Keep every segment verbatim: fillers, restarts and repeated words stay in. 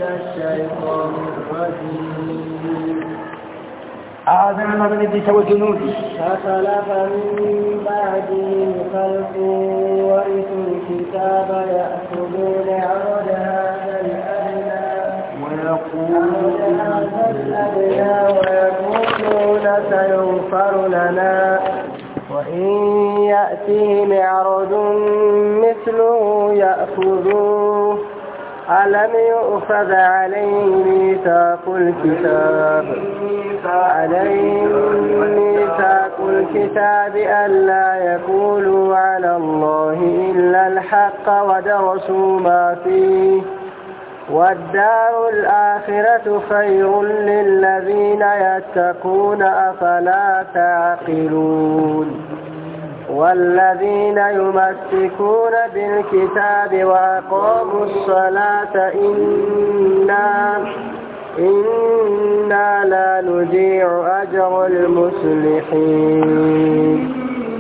الشيطان الرجيم. أعاذنا الله من إبليس وجنوده. فخلف من بعدهم خلف ورثوا الكتاب يأخذون عرض هذا الأدنى ويقولون سيغفر لنا وإن يأتهم عرض مثله يأخذوه ألم يؤخذ عليهم ميثاق الكتاب عليهم ميثاق الكتاب ألا يقولوا على الله إلا الحق ودرسوا ما فيه والدار الآخرة خير للذين يتقون أفلا تعقلون. والذين يمسكون بالكتاب وأقاموا الصلاة إنا إنا لا نضيع أجر المصلحين.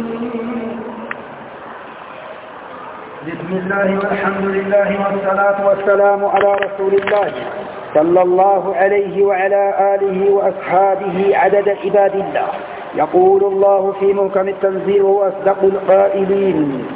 بسم الله والحمد لله والصلاة والسلام على رسول الله صلى الله عليه وعلى آله وأصحابه عدد عباد الله. يقول الله في محكم التنزيل وهو أصدق القائلين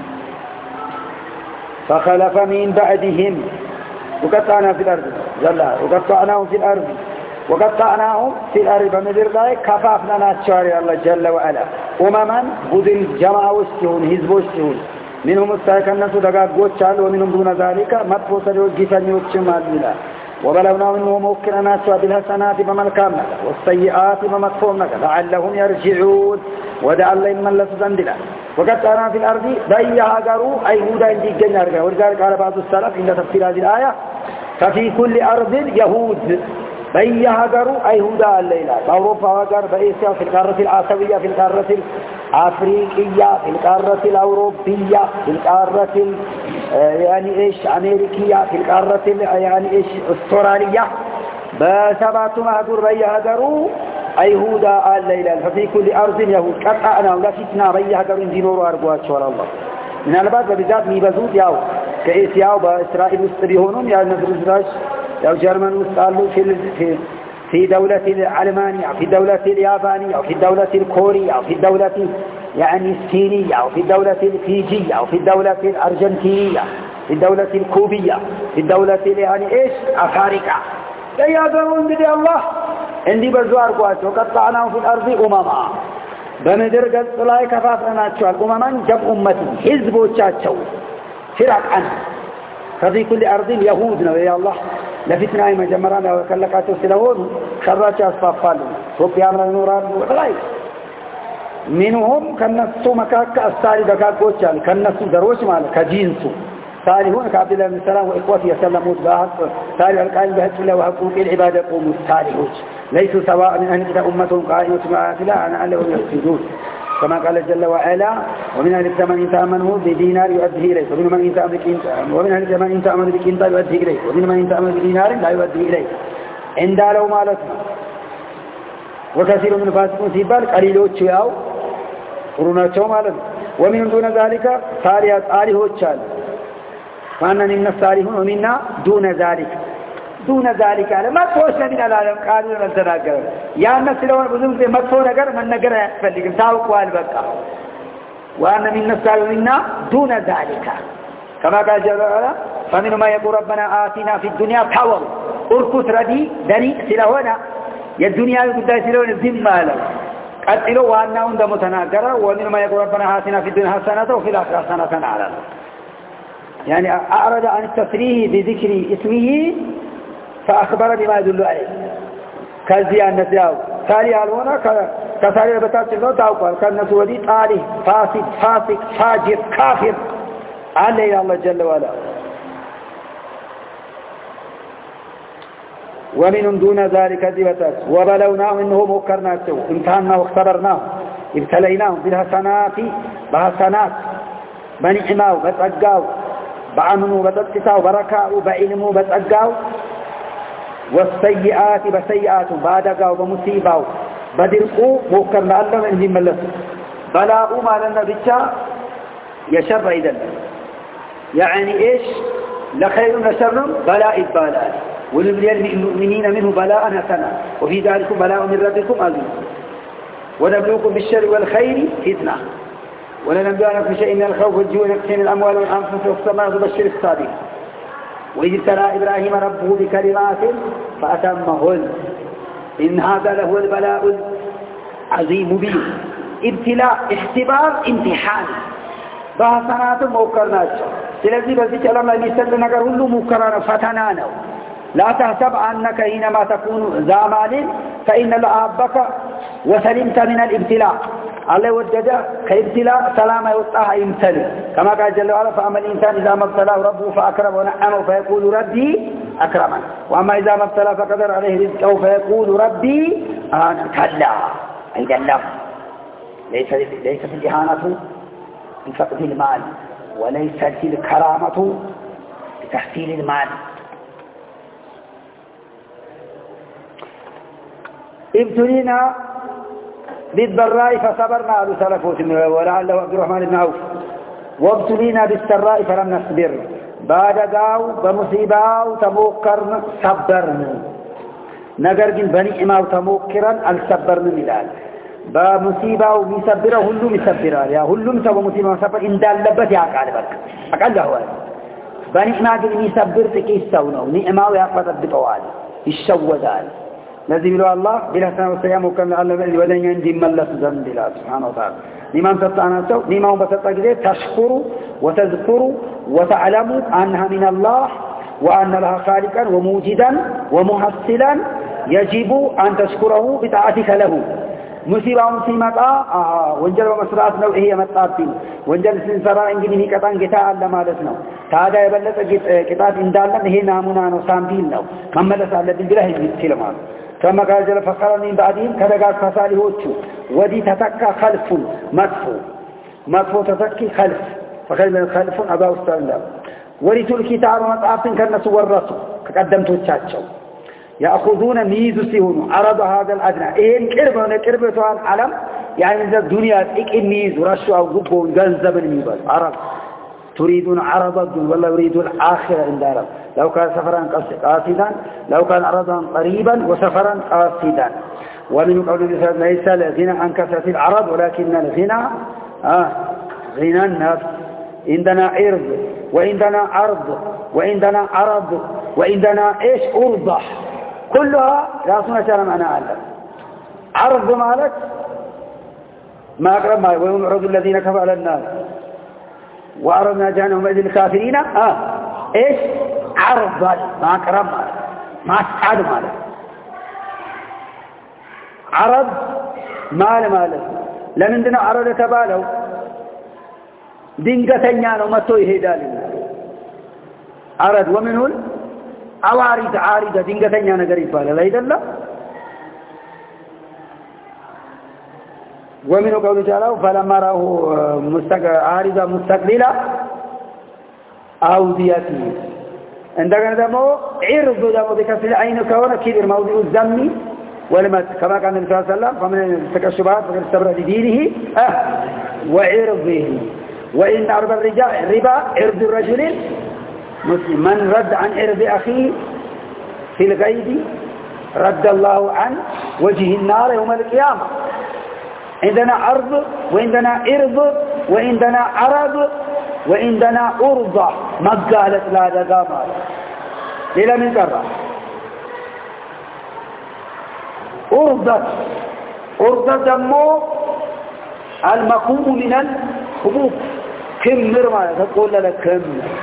فخلف من بعدهم وقطعنا في الأرض جل وقطعناهم في الأرض وقطعناهم في الأرض بمدر ذلك كفافنا ناتشاري الله جل وعلا أمما بدل جماعة وستهون هزب وستهون منهم الساكنة دقاقوت شعال ومنهم دون ذلك مطفو سريو جفن يوتشمال الله وبلغنا منهم موكرنا سوى بالحسنات بملكام والسيئات بمطفوم لعلهم يرجعون ودع الله من الله سزندلا وقد أنا في الأرض بيها قروا أي هودا عندي الجنة ولذلك على بعض السلف عند تفسير هذه الآية ففي كل أرض يهود بيها قروا أي هودا الليلة أوروبا وقر بإيسيا في القارة الآسيوية في القارة الأفريقية في القارة الأوروبية في القارة يعني إيش أمريكية في القارة يعني إيش أسترالية بسبعة مهدور بيها قروا أي هودا الليلة ففي كل أرض يهود قطعنا ولا فتنا بيها قروا دينور أرقوات شوال الله من البعض بذات ميبزود ياو كإيسيا وبإسرائيل مستبيهونهم يا نفرزراش يا جرمان مستقلوا في في في دولة الألمانية أو في دولة اليابانية أو في الدولة الكورية أو في الدولة يعني الصينية أو في الدولة الفيجية أو في الدولة الأرجنتينية في الدولة الكوبية في الدولة يعني إيش أفريقيا لا يقولون بدي الله عندي بزوار قوات وقطعناهم في الأرض أمما بمدر قد لا يكفافنا تشوال أمما جب أمتي حزبوا تشاتشوا فرق عنه ففي كل أرض يهودنا يا الله لفتنا أي مجمرنا وكلكاتوا سلوون خرجوا أصفافالوا سوبيا من النوران وغير منهم كنسوا مكاك السالي دكاك وشال كنسوا دروش مال كجينسوا صالحون كعبد الله بن السلام وإخوتي يسلمون بها صالح القائل بهت الله وحقوق العبادة قوموا الصالحون ليسوا سواء من أهل أمة قائمة مع لا أنا ألهم يفسدون كما قال جل وعلا ومن أهل الزمان إن تأمنه بدينار يؤديه إليه ومن من إن تأمن ومن أهل الزمان إن تأمن بكنطار يؤديه إليه ومن من إن تأمن بدينار لا يؤديه إليه عند لو مالتنا وكثير من الفاسقون سيبال قليلوچ ያው ሩናቸው ማለት ومن دون ذلك صالحات آلهوچ አሉ ማንንም ነሳሪሁን ወሚና دون ذلك دون ذلك على ما توش من العالم قالوا لنا تناገረ ያን ስለሆነ ብዙ ጊዜ መጥፎ ነገር መነገር አያስፈልግም ታውቋል በቃ وان من نسالنا دون ذلك كما قال جل وعلا فمن ما يقول ربنا آتنا في الدنيا تاول اركض ردي دني ስለሆነ የዱንያ ጉዳይ ስለሆነ ዝም አለ ቀጥሎ ዋናውን ደሞ ተናገረ ومن ما يقول ربنا آتنا في الدنيا حسنة وفي الآخرة حسنة على يعني أعرض عن التصريح بذكر اسمه فأخبر بما يدل عليه كالزيان نسياه تالي هالونا كتالي البتات الله تعوقال كالنسو ودي تالي فاسد فاسق فاجر كافر عليه الله جل وعلا ومن دون ذلك ذبتات وبلوناه إنه مكرناته امتحناه واختبرناه ابتليناه بالحسنات بحسنات بنعماه بتقاو بعمنوا بتقساو بركاو بعلموا بتقاو والسيئات بسيئات بادقاو بمصيباو بدرقوا موكرنا الله من ذي ملس بلاء ما لنا بيتشا يشر إذن يعني إيش لخير نشر بلاء البلاء ولنبلي المؤمنين منه بلاء حسنا وفي ذلك بلاء من ربكم عظيم ونبلوكم بالشر والخير فتنة ولنبلونكم بشيء من الخوف والجوع ونقص من الأموال والأنفس والثمرات وبشر الصابرين وإذ ابتلى إبراهيم ربه بكلمات فأتمهن إن هذا لهو البلاء العظيم مبين ابتلاء اختبار امتحان بحثنات موكرنات سلذي بذلك ألم لا يستطيع نقر هلو موكرنا فتنانا لا تحسب أنك حينما تكون ذا مال فإن لأبك وسلمت من الابتلاء الله وجد كابتلاء سلام يوطاها يمتلئ كما قال جل وعلا فأما الإنسان إذا ما ابتلاه ربه فأكرم ونعمه فيقول ربي أكرمن وأما إذا ما ابتلاه فقدر عليه رزقه فيقول ربي أهانا كلا أيضا لا ليس ليست الإهانة بفقد المال وليست الكرامة بتحصيل المال ابتلينا بالضراء فصبرنا على سلفوت ولعله عبد الرحمن بن عوف وابتلينا بالسراء فلم نصبر بعد داو بمصيباو تموكرن صبرنا نجر جن بنعماو تموكرن الصبرن ملال بمصيباو مصبره هلو مصبرا يا هلو مصب مصيبه صبر إن دالبت يا قال بك أقل هو بنعما جن مصبر تكيسونه نعماو يقبض بطوال الشوذان الذي بلو الله بلا سنة والسيام وكان الله ودن ينجي ملس ذنب الله سبحانه وتعالى لمن ستعنا سو لما هم بستقدر تشكروا وتذكروا وتعلموا أنها من الله وأن لها خالقا وموجدا ومحصلا يجب أن تشكره بطاعتك له مصيبة مصيبة آه وانجل ومسرات نوعية مطابين وانجل سنسراء انجلني كتان قتاء لما لسنو تادا يبلت كتاب اندالا هي نامنا نوسامبين نو مملس على بالله يتكلمان كما قال جل فقال من بعدهم كذا فصالحوچو ودي تتكى خلف مدفو مدفو تتكي خلف فقال من خلف أبا أستاذ الله ورثوا الكتاب ومطعفين كالناس ورثوا كقدمتوا تشاتشو يأخذون ميز سيهون عرض هذا الأدنى إيه كربة كربة عن علم يعني من الدنيا إك ميز ورشوا أو قبوا جنزب الميبال عرض تريدون عرض الدنيا ولا يريدون الآخرة عند رب لو كان سفرا قاصدا لو كان عرضا قريبا وسفرا قاصدا ومن قول الإنسان ليس الغنى عن كثرة العرض ولكن الغنى آه غنى النفس عندنا عرض وعندنا عرض وعندنا عرض وعندنا إيش أرضح كلها لا سنة معنى أعلم عرض مالك ما أقرب ما ويوم يعرض الذين كفروا على النار وعرضنا جهنم إذ الكافرين آه إيش عرض ما أقرب مالك ما أسعد مالك عرض مال مالك لمن دنا عرض تبالو دينغتنيا ነው መጥቶ ይሄዳል عرض ومنه عوارض عارضة ድንገተኛ ነገር ይባላል አይደለም ومن قوله تعالى فلما راه عارضة مستقبلة أوديته عندنا دمو عرض دمو بكسر العين كونه كبير موضع الذم ولما كما قال النبي صلى الله عليه وسلم فمن التكشفات فقد استبرأ لدينه أه وعرضه وإن أرض الرجاء الربا عرض الرجل مسلم من رد عن عرض أخيه في الغيب رد الله عن وجه النار يوم القيامة عندنا عرض وعندنا عرض وعندنا عرض وعندنا أرضة ما قالت لا دقامة ليلة من قرى أرضة أرضة دمو المقوم من الخبوب كم مرمى تقول لك كم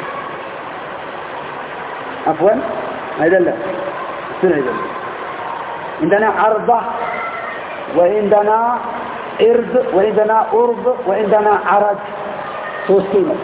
عفوا هذا لا سنة هذا عندنا عرضة وعندنا عرض وعندنا أرض وعندنا عرض توسكينا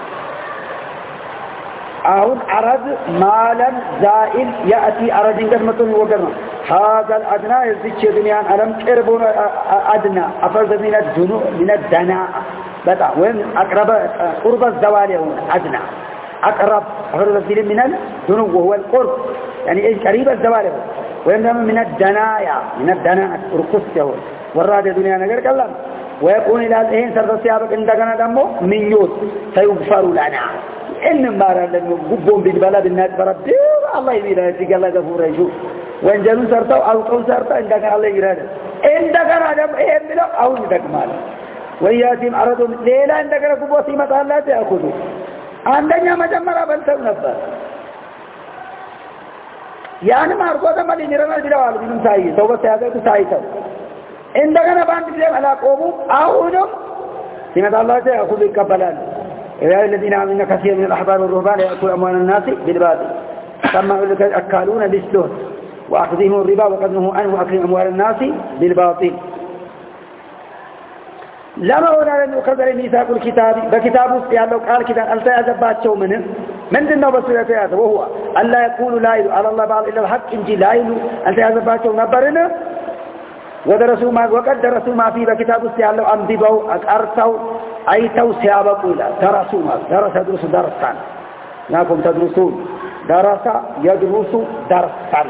أهون عرض مالا زائل يأتي عرض قدمة وقرنا هذا الأدنى يزيد دنيا ألم كربون أدنى أفرد من الدنو من الدناء بتاع وين أقرب قرب الزوال هون أدنى أقرب أفرد من الدنو وهو القرب يعني إيش قريب الزوال هون وين من الدنايا من الدناء ركوس هون وراد الدنيا نجر كلام ويكون إلى الحين سرد سيابك عندنا دمو من يوت سيغفر لنا إنما رأى قبهم بالبلد الناس برد الله يبينا يتقال الله غفور يشوف وإن جنوا سرطوا أو قو سرطوا إن دقنا الله يرانا إن دقنا عدم إيه بلا أو ندق مالا وياتهم عرضهم ليلا إن دقنا قبوا سيمة الله تأخذوا عندنا مجمرة بنتوا نفسه يعني ما أرغوذا ما لنرنا جلوال بنم سايي توبة سيادة سايته إن دقنا باند بلهم على قوموا أعونهم سيمة الله تأخذوا الكبلان يا الذين آمنوا كثير من الأحبار والرهبان يأكلون أموال الناس بالباطل كما أكالون بالسهل وأخذهم الربا وقد نهوا عنه أكل أموال الناس بالباطل لما هنا لأنه قدر ميثاق الكتاب بكتابه لو قال كتاب ألتا يزبات شو منه من ذنه بسيطة وهو ألا يقول لا إله على الله بعض إلا الحق إنجي لا إله ألتا يزبات شو نبرنا ودرسوا ما وقد درسوا ما فيه بكتابه لو أنببوا أكارتوا أيتوا سيابقوا إلى درسوا ما درس يدرس درسان ناكم تدرسون درس يدرس درسان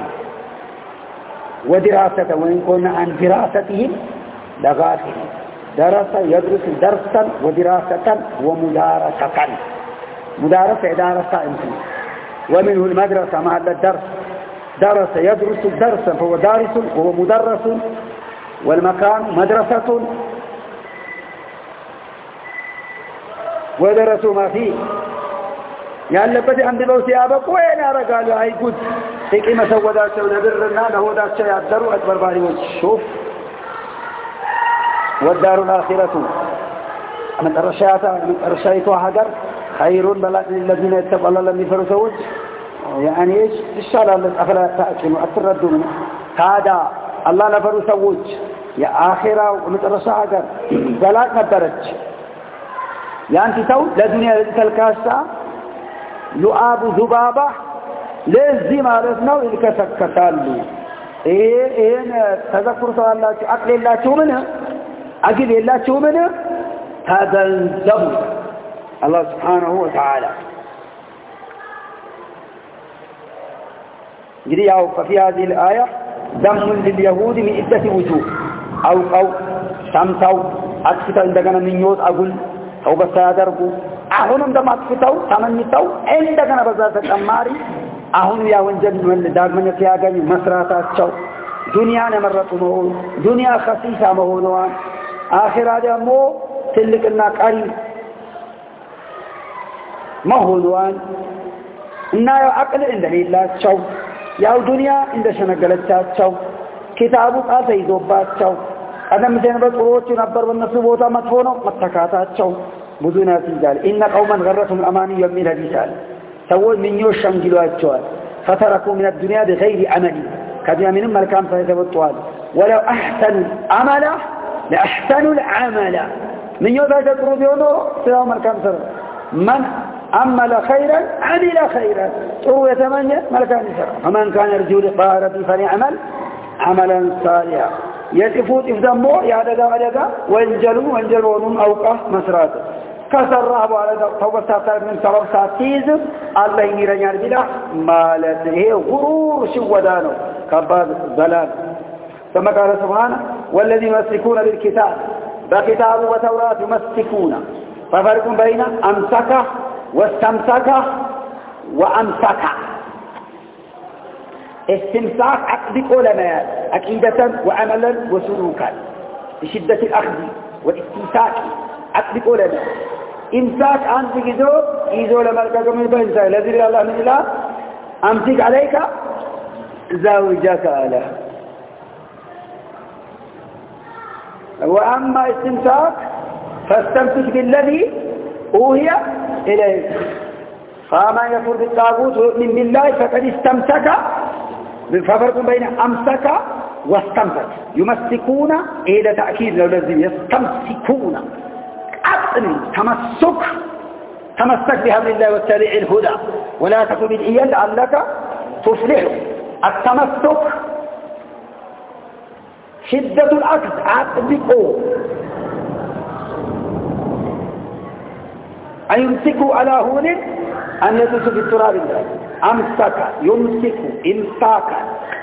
ودراسة وإن كنا عن دراستهم لغافل درس يدرس درسا ودراسة ومدارسة مدارسة دراسة إنسان ومنه المدرسة مع الدرس درس يدرس درسا فهو دارس وهو مدرس والمكان مدرسة ودرسوا ما فيه يعني بدي عندي لو سيابك وين قالوا هاي قد هيك ما سودات ونبرنا له ذات شيء يقدروا أكبر باري وشوف والدار الآخرة من الرشاة من الرشاة هجر خير للذين يتقوا الله لم يفروا سوج يعني إيش إن شاء الله أفلا تأكلوا أتردوا منه هذا الله نفروا سوج يا آخرة ومن الرشاة هجر بلاك ندرج يعني تو لدنيا الكاسة لؤاب ذبابة لازم عرفنا إلك سكتالو إيه إيه تذكر سؤال الله أقل الله تومنه أقل الله تومنه هذا الزبط الله سبحانه وتعالى جري أو ففي هذه الآية دم لليهود من عدة وجوه أو أو شمسوا أكثر عندنا من يوت أقول أو بس يدربوا أهونم دم أكفتوا ثمانيتوا عندنا بزاف الأماري أهون يا ونجد من دارمن فيها مسرات شو دنيا نمرتهم دنيا خسيسة مهونوان آخر هذا مو تلك الناقاري مهونوان إنه عقل عنده الله شو يا دنيا عنده شنقلت شو كتابه قال يدوبات شو أنا مثلا بقولت نبر والنصوبة مدفونه متكاتات شو بدون تجال إن قوما غرتهم الأماني يوم الهديسال سووا من يوشم جلوات شوال فتركوا من الدنيا بغير عمل كذا من الملكان فيتبطوال ولو أحسنوا عملا لأحسنوا العمل من يوضع تقرب يونو سلاو ملكان سر من عمل خيرا عمل خيرا طروا يتمنى ملكان سر ومن كان يرجو لقاء ربي فليعمل عملا صالحا يتفوت إفدامو يعدد عليك وانجلوا وانجلوا أوقع مسراته كسر رهب على توبة ساتر من سبب ساتيز الله يرجع بلا مالته غرور شو ودانه كبار ضلال ثم قال سبحانه والذين يمسكون بالكتاب بكتاب وتوراة يمسكون ففرق بين أمسك واستمسك وأمسك استمساك عقد علماء عقيدة وعملا وسلوكا بشدة الأخذ والاستمساك عقد علماء إمساك أنت كذو إذو لملكك من بنسا لذلك الله من الله أمسك عليك زوجك له وأما استمساك فاستمسك بالذي أوهي إليك فما يكفر بالطاغوت ويؤمن بالله فقد استمسك ففرق بين أمسك واستمسك يمسكون إلى تأكيد لو لازم يستمسكون أطني تمسك تمسك بحبل الله واتبع الهدى ولا تكن بدعيا لعلك تفلح التمسك شدة الأخذ عطبقوا أن يمسكوا على هون أن يدسوا في التراب الله أمسك يمسك إمساكا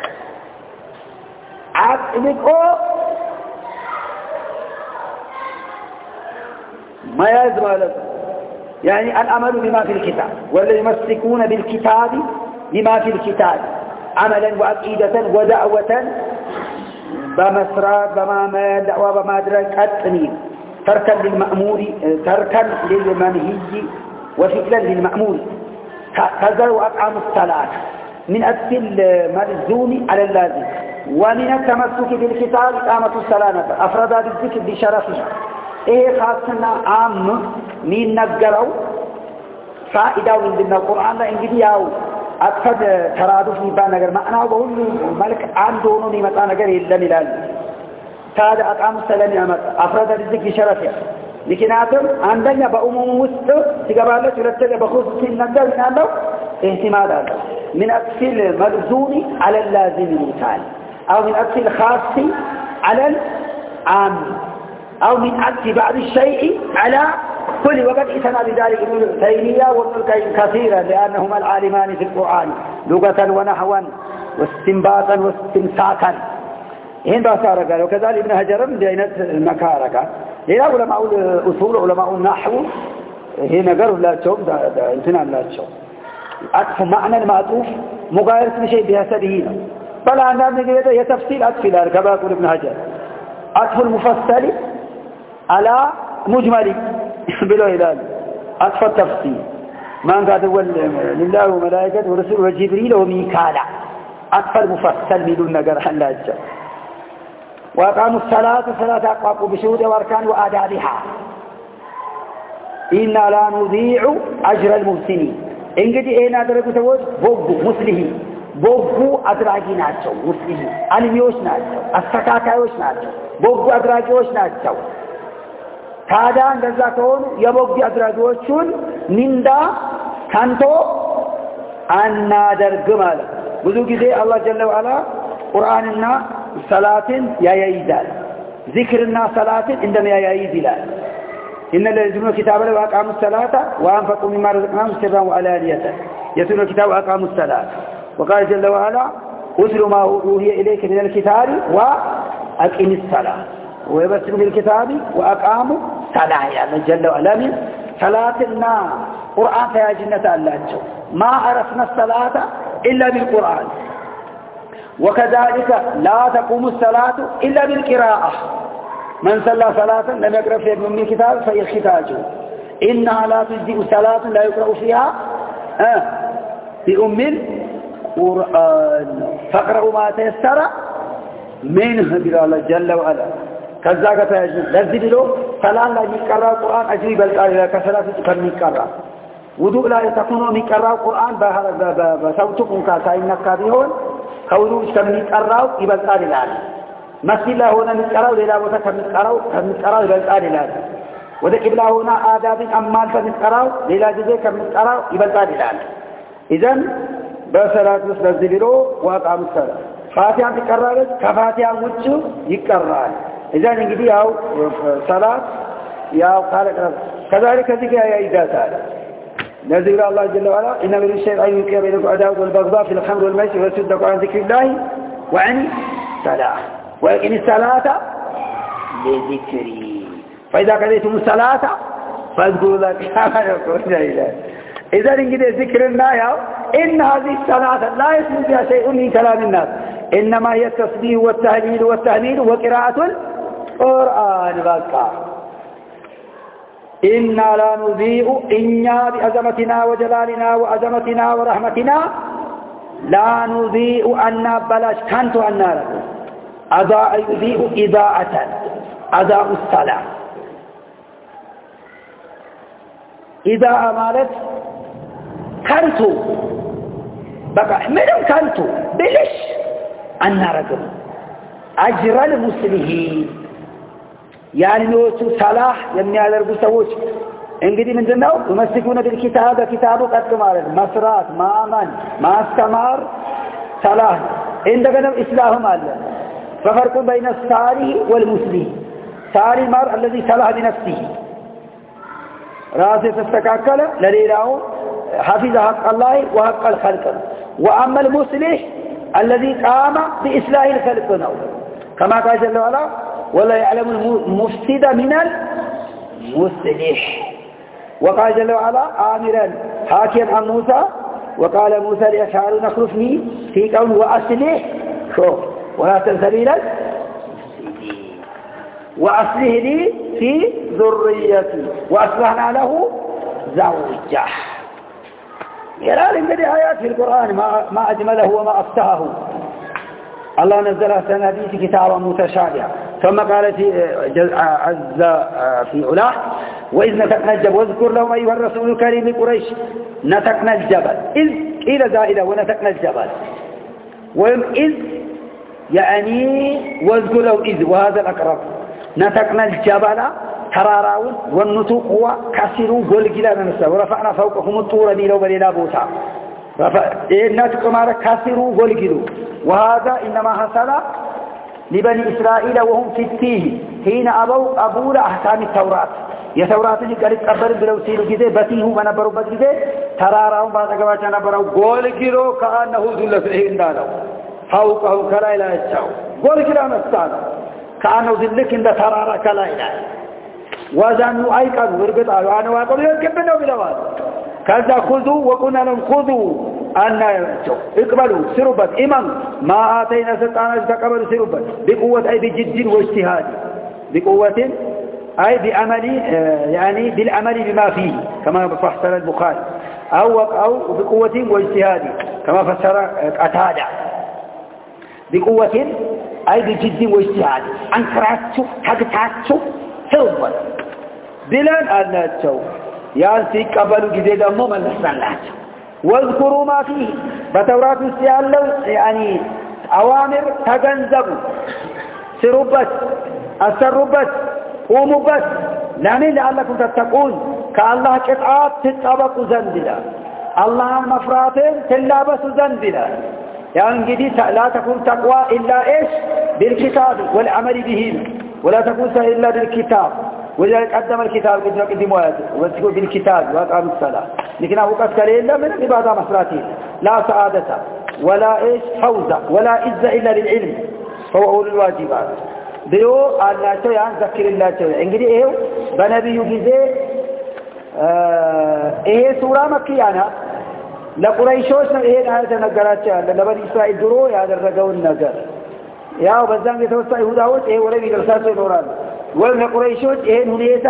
عطبقوا ما يزمى لكم يعني الأمل بما في الكتاب والذي يمسكون بالكتاب بما في الكتاب عملا وعقيدة ودعوة بمسرات بما دعوة بما درك التنين تركا للمأمور تركا للمنهي وفعلا للمأمور كذا وأقاموا الصلاة من أجل الملزوم على اللازم ومن التمسك بالكتاب إقامة الصلاة أفراد بالذكر بشرفها إيه خاصنا عام من نقرأ فائدة من القرآن إنجدي ياو أكثر ترادف نبان نقر معناه بقول ملك عام دونو نمتان نقر إلا ملال تاد أقام الصلاة أفراد بالذكر بشرفها لكن آتم عندنا بأمم وسط تقبل ترتب بخصوص النقر من الله اهتماد هذا من أكثر الملزوم على اللازم المثال أو من أكثر الخاص على العام أو من أكثر بعض الشيء على كل وقت إثنى بذلك ابن تيمية وابن القيم كثيرا لأنهما العالمان في القرآن لغة ونحوا واستنباطا واستمساكا هين بأسارة قال وكذلك ابن هجر من دينة المكاركة هنا علماء الأصول علماء النحو هنا قالوا لا تشوف انتنا لا تشوف أكثر معنى المعطوف مغايرة بشيء بحسبه بل عندنا نقول هي تفصيل أكثر كما يقول ابن هجر أكثر المفصل على مجمل بلا إله أكثر تفصيل ما قال هو لله وملائكته ورسوله وجبريل وميكالا أكثر مفصل بدون نقر حلا الجو وأقاموا الصلاة صلاة أقواقوا بشهود وأركان وآدابها إنا لا نضيع أجر المحسنين إنجدي إيه نادرك تقول بوبو مسلمين بوبو أدراجي ناتشو مسلمين ألميوش ناتشو السكاكايوش ناتشو بوبو أدراجيوش ناتشو هذا عند ذاكون يبوبو أدراجيوشون نندا كانتو أن نادر جمال بذو كده الله جل وعلا قرآننا صلاة يا يزال ذكرنا صلاة عندما يا يزال إن الذين يتلون الكتاب وأقاموا الصلاة وأنفقوا مما رزقناهم سرا وعلانية يتلون الكتاب وأقاموا الصلاة وقال جل وعلا أتل ما أوحي إليك من الكتاب وأقم الصلاة ويبشر بالكتاب وأقاموا الصلاة يعني جل وعلا من صلاتنا قرآن فيها جنة الله ما عرفنا الصلاة إلا بالقرآن وكذلك لا تقوم الصلاة إلا بالقراءة من صلى صلاة لم يقرأ في من الكتاب فيختاجه إنها لا تجزئ صلاة لا يقرأ فيها آه بأم القرآن فاقرأوا ما تيسر منه بلا الله جل وعلا كذلك فيجب لذي له صلاة لا يقرأ القرآن أجري بالقرآن كصلاة كم يقرأ وضوء لا يتكون يقرأ القرآن بصوتكم كاسائنك كابيهون كوضوء كم يقرأ يبالقار الآن مسجد الله هنا نتقرأ ليلا وتا كم نتقرأ كم نتقرأ يبالقار الآن وذا قبلة هنا آداب أمال فنتقرأ ليلا جزء كم نتقرأ يبالقار الآن إذن بصلاة مثل الزبيرو وأقام الصلاة فاتحة تقرأ كفاتحة وجه يقرأ إذن انجدي أو صلاة يا قال كذلك ذكر يا إذا تعالى نزل الله جل وعلا إن من الشيء أن يكي بينكم عداوة والبغضاء في الخمر والميسر ويصدكم عن ذكر الله وعن الصلاة ويقم الصلاة لذكري فإذا قضيتم الصلاة فاذكروا الله كما يقول إله إذا نجد ذكر الله إن هذه الصلاة لا يسمى بها شيء من كلام الناس إنما هي التصبيح والتهليل والتهميد وقراءة القرآن بقى إنا لا نضيء إنا بأزمتنا وجلالنا وأزمتنا ورحمتنا لا نضيء أن بلاش كنت أن لكم أضاء يضيء إضاءة أضاء الصلاة إضاءة مالت كنت بقى منهم كنت بلش أن لكم أجر المسلمين يعني نوتو صلاح የሚያደርጉ ሰዎች እንግዲህ ምንድነው يمسكون بالكتاب كتاب ቀጥ ማለት መስራት ማመን ማስተማር صلاح እንደገና እስላም አለ ففرق بين الصالح والمسلم صالح مار الذي صلح بنفسه راسه تستكاكل لليلاو حفظ حق الله وحق الخلق واما المصلح الذي قام باصلاح الخلق كما قال جل وعلا ولا يعلم المفسد من المصلح وقال جل وعلا آمرا حاكيا عن موسى وقال موسى لأشعار نخلفني في قول وأصله شوف ولا تنسبيلا وأصله لي في ذريتي وأصلحنا له زوجه. يرى لنا آيات في القرآن ما ما أجمله وما أفتهه. الله نزل أحسن الحديث كتابا متشابها ثم قال في عز في علاه وإذ نتقنا الجبل واذكر لهم أيها الرسول الكريم قريش نتقنا الجبل إذ إلى زائدة ونتقنا الجبل وإذ يعني واذكر لهم إذ وهذا الأقرب نتقنا الجبل تراراون والنطوق هو كسروا قلقلا ننسى ورفعنا فوقهم الطور ميلوا بليلا بوتا النطق مارا كسروا قلقلوا وهذا إنما حصل لبني إسرائيل وهم في التيه حين أبوا أبول أحكام التوراة يا توراة اللي قالت قبر بلو سيرو كده بتيه ونبروا بدكده تراراهم بعد كواجا نبروا قلقلوا كأنه ذل فيهن دالو فوقه كلا إلى الشاو قلقلا نستانا كأنه ذلك إن ترارا كلا إلى وزنوا أيقظ ورقطوا وأنا وأقول يكبنوا بلواد كذا خذوا وقلنا لهم خذوا أن اقبلوا سربت إمام ما آتينا سلطانا تقبلوا سربت بقوة أي بجد واجتهاد بقوة أي بعمل يعني بالعمل بما فيه كما فسر البخاري أو أو بقوة واجتهاد كما فسر قتادة بقوة أي بجد واجتهاد أنكرتوا حقتاتوا سربت بلان أناتوا يعني قبلوا جديد أمو من لسناتوا واذكروا ما فيه بتوراة السيالة يعني أوامر تجنزبوا سربت السربت ومبت لمن لعلكم تتقون كالله قطعات تتطبقوا زنبلا الله مفراتين تلابسوا زنبلا يعني جديد لا تكون تقوى إلا إيش بالكتاب والعمل به ولا تكون إلا بالكتاب ولذلك قدم الكتاب قدموا آياته وذكروا بالكتاب وأقاموا الصلاة لكن أبو قد إلا من عبادة مفراتين لا سعادة ولا إيش فوزة ولا عزة إلا للعلم فهو أول الواجبات ديو الله تو يعني ذكر الله تو انغدي ايو بنبيو غزي ايه سوره مكيه ለቁረይሾች ነው ይሄን አይነት ነገራቸው ያለ ለበኒ እስራኤል ድሮ ያደረገውን ነገር ያው በዛም የተወሳ ይሁዳዎች ይሄ ወሬ ይደርሳቸው ይኖራል ወይ ለቁረይሾች ይሄን ሁኔታ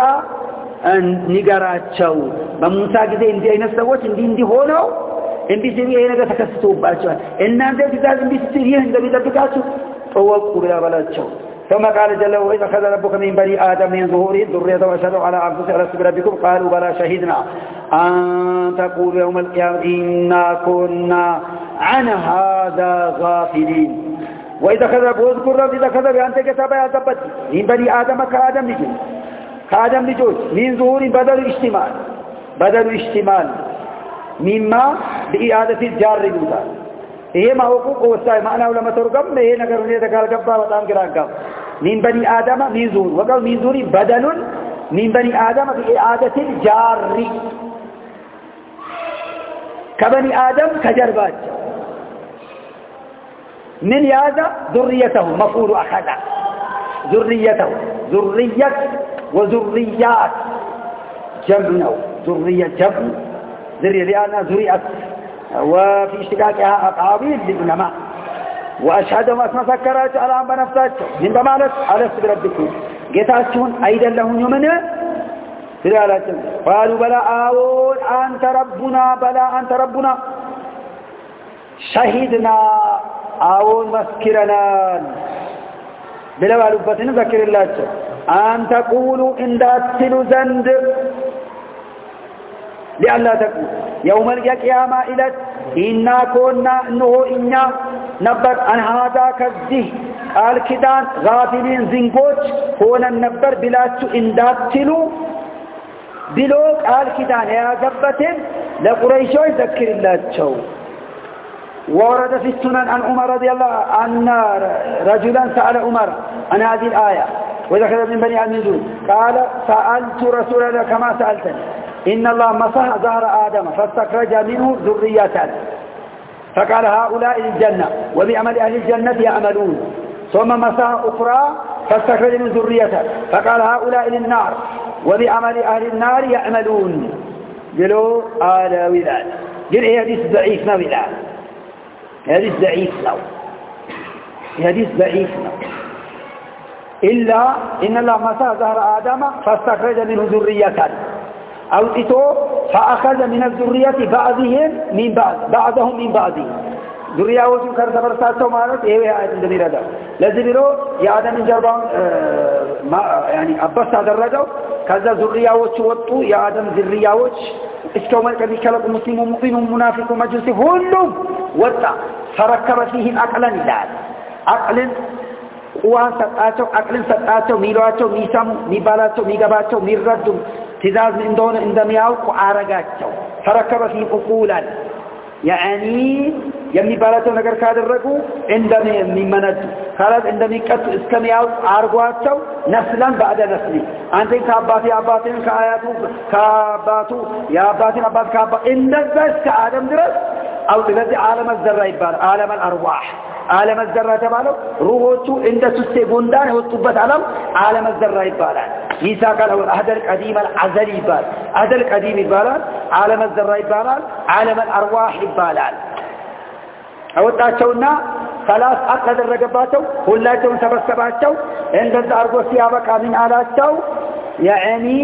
ንገራቸው በሙሳ ጊዜ እንዲህ አይነት ሰዎች እንዲህ እንዲህ ሆነው እንዲህ ሲል ይሄ ነገር ተከስቶባቸዋል እናንተ ትእዛዝ እንዲህ ሲል ይሄ እንደሚጠብቃችሁ ተወቁ ያበላቸው ثم قال جل وعلا إذا أخذ ربك من بني آدم من ظهورهم ذريتهم وأشهدوا على أنفسهم ألست بربكم قالوا بلى شهدنا أن تقولوا يوم القيامة إنا كنا عن هذا غافلين وإذا أخذ ربك واذكر رب إذا أخذ بأنت كتاب يا ثبت من بني آدم كآدم نجوز كآدم نجوز من ظهورهم بدل الاجتماع بدل الاجتماع مما بإعادة الجار المدار إيه ما هو حقوق وسائل معناه لما ترجم إيه نقول إيه تقال كبار وتام كراكم من بني آدم ميزور وقال ميزوري بدل من بني آدم بإعادة الجار كبني آدم كجربات من هذا ذريته مفعول أخذ ذريته ذرية وذريات جمع ذرية جمع ذرية لأن ذرية وفي اشتقاقها أقابيل للعلماء وأشهدهم أسمى سكرات على أن بنفساتهم من بمالت ألست بربكم قتاتهم أيضا لهم يمنى فلالاتهم قالوا بلا آول أنت ربنا بلا أنت ربنا شهدنا آول مسكرنا بلا والبتنا ذكر الله أن تقولوا إن داتلوا زند لألا تقول يوم القيامة إلى إنا كنا إنه إنا نبر عن هذا كذه قال كدان غافلين زنقوش هنا النبر بلاتش إنداتلو بلوك قال كدان يا زبتين لقريشو يذكر الله تشو ورد في السنن عن عمر رضي الله أن رجلا سأل عمر عن هذه الآية وذكر من بني آدم قال سألت رسول الله كما سألتني إن الله مسح ظهر آدم فاستخرج منه ذرية فقال هؤلاء للجنة وبعمل أهل الجنة يعملون ثم مسح أخرى فاستخرج منه ذرية فقال هؤلاء للنار وبعمل أهل النار يعملون قالوا آل ولاد قل إيه حديث ضعيف ما ولاد حديث ضعيف لو حديث ضعيف لو إلا إن الله مسح ظهر آدم فاستخرج منه ذرية أو إتو فأخذ من الذرية بعضهم من بعض بعضهم من بعضهم ذرية وجو كرد برساتهم مالت إيه آية الدليل هذا لازم يرو يا آدم من جربان ما يعني أبس هذا الرجل كذا ذرية وجو وطو يا آدم ذرية وجو استوى كذي كلام مسلم ومؤمن ومنافق ومجوس كلهم وطا فركب فيهم عقلا لله عقل قوان سطاتهم عقل سطاتهم ميلواتهم ميسامو ميبالاتهم ميغباتهم ميردوا تزاز من دون اندمياوق عارقاتهم فركب فيهم عقولا يعني يمي بالاتو نجر كادرقوا عندما يمند خلاص عندما يقطع اسكمياوق عارقاتهم نسلا بعد نسل አንተን ከአባቴ አባቴን ከአያቱ ከአባቱ ያባቴን አባት ከአባ እንደዛስ ከአደም ድረስ አው ስለዚህ ዓለም الذራ ይባላል ዓለም الارواح ዓለም الذራ ተባለው ሩሆቹ እንደ ሱሴ ጎንዳን የወጡበት ዓለም ዓለም الذራ ይባላል ሚሳቅ العهد القديم الازلي ይባላል عهد القديم ይባላል ዓለም الذራ ይባላል ዓለም الارواح ይባላል አወጣቸውና ثلاث አቀድ ደረገባቸው ሁላቸውን ተበሰባቸው እንደዛ አርጎ ሲያበቃ ምን አላቸው يعني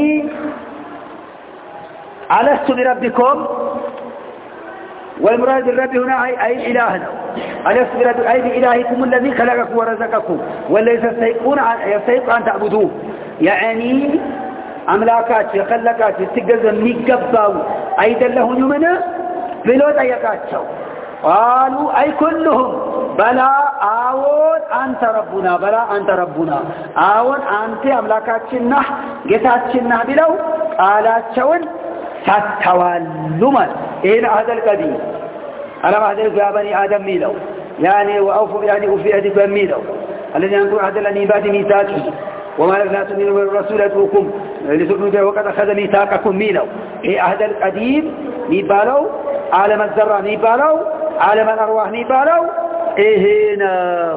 ألست بربكم والمراد الرب هنا أي, أي إلهنا ألست برب أي بإلهكم الذي خلقكم ورزقكم وليس يستيقون يستيق أن تعبدوه يعني أملاكات يخلقات يستجز ميقباو أيضا له يمنى بلوت أيكاتشو قالوا أي كلهم بلا آون أنت ربنا بلا أنت ربنا آون أنت أملاكاتشنا قتاتشنا بلو قالاتشون ستوالما إن هذا القديم أنا ما أدرك يا بني آدم ميلو يعني وأوفوا يعني وفي أدب ميلو الذي ينظر هذا النبات ميثاقه وما لنا تؤمنوا بالرسول أتركم لتؤمنوا به وقد أخذ ميثاقكم ميلو إيه هذا القديم ميبالو عالم الذرة ميبالو عالم الأرواح ميبالو إيه هنا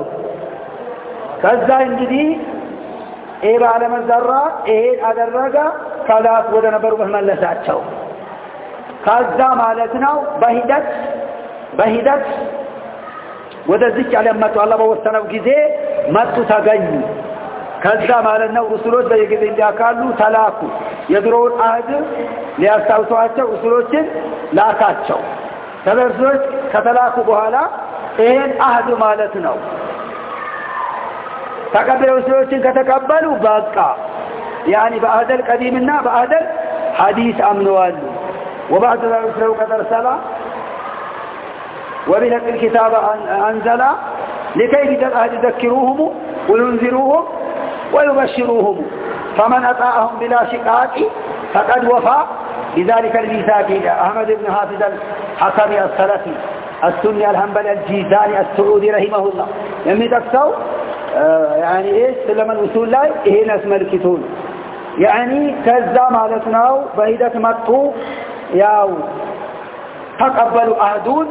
كذا انجدي إيه بعالم الذرة إيه أدرجة خلاص ودنا بروح من لساتشو كذا مالتنا بهدت بهدت وذلك على ما الله بوستنا وجزء ما تتغني كذا مالنا ورسولات بيجي اللي أكلوا تلاكوا يدرون أحد ليستوسعوا رسولاتهم لا كاتشوا تبرزوج كتلاكوا بهلا إن أحد مالتنا تقبل رسولاتهم كتقبلوا بقى يعني بعد القديمنا بعد حديث أمنوال وبعد ذلك لو قدر سلا وبلغ الكتاب أنزل لكي يذكروهم وينذروهم ويبشروهم فمن أطاعهم بلا شقاق فقد وفى بذلك الميثاق. أحمد بن حافظ الحكمي السلفي السني الحنبلي الجيزاني السعودي رحمه الله يمي تكسو آه يعني إيش سلم الوصول لاي إيه ناس ملكتون يعني كذا مالتناو بهيدة مطو ياو تقبلوا أهدون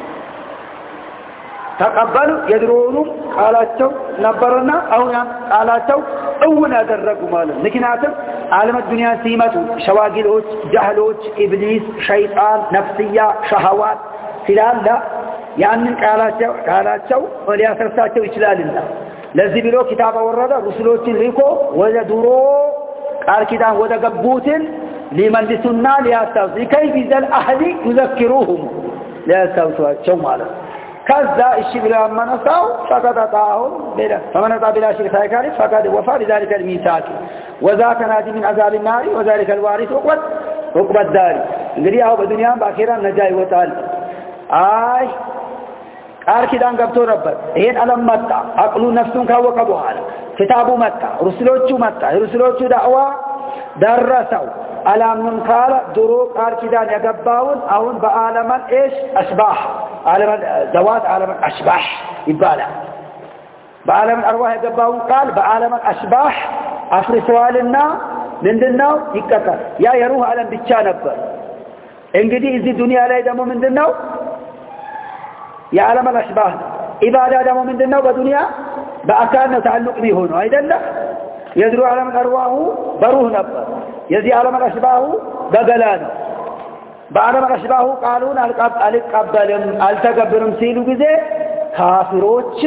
تقبلوا يدرونهم قالاتشو نبرنا أو قالاتشو أولا درقوا مالا لكناتهم عالم الدنيا سيمتوا شواقلوش جهلوش إبليس شيطان نفسية شهوات فلان لا يعني قالاتشو قالاتشو ولياسرساتشو إجلال الله لذي بلو كتاب ورده رسولوش ريكو ويدرو قال كده وده قبوتين لمن لسنا ليستوصي كيف ذا الأهل يذكروهم ليستوصوا شو مالا كذا الشيء بلا ما نساو فقد أطاعهم بلا فمن أطاع بلا شرك سيكاري فقد وفى لذلك الميثاق وذاك نادي من عذاب النار وذلك الوارث عقبة عقبة الدار نرياه بدنيا بآخرة نجاي وتعالى آي قال كده قبطو ربك هين ألم متى عقلوا نفسهم كوكبوا هذا كتابوا متى رسلوچو متى رسلوچو دعوة درسوا ألم من قال دروق قال كده يقباون أون بعالما إيش أشباح عالم الزوات عالم الأشباح يبالا بعالم الأرواح يقباون قال بعالم الأشباح أفر سوالنا من دناو يكتر يا يروح عالم بيتشانب انقدي إذي الدنيا لا يدمو من دناو يا عالم الأشباح إبادة دمو من دناو بدنيا بأكان تعلق بيهونو أيضا لا يدرو عالم الأرواح بروه نبر يزي عالم الأشباه بقلان بعالم الأشباه قالون القبلهم التقبلهم سيلو بذي كافروش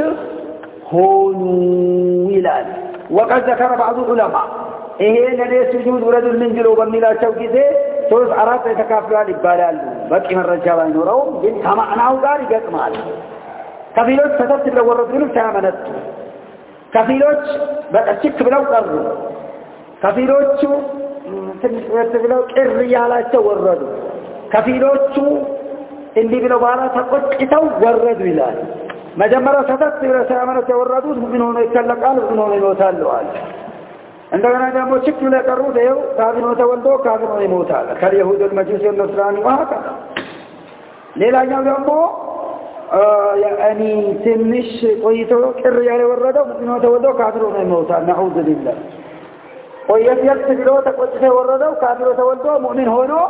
هونوا إلان وقد ذكر بعض العلماء إيه لدي سجود ورد المنجلو بميلا شوكي ثلث عرات يتكافلان إقبالان بكي من رجالان يورون كما أنه قال يقمال كفيلوش فتت لو الرسول سامنت كفيلوش بقى شك بلو قرروا كفيلوش بلو كريالاته وردوا كفيلوش اللي بلو بالا تقطعتوا وردوا إلان مجمرة فتت لو سامنت وردوا من هنا يتلقان ومن هنا يموتان عندما نجمع شك بلو قرروا ديو كافر وتولدوا كافر ويموتان كاليهود المجوس والنصراني وهكذا ليلا يوم يعني تمش قيتو كرياله وردو مؤمن وتولدو كافر ويموت نعوذ بالله قيت يكتلو تقطعه وردو كافر وتولدو مؤمن هونو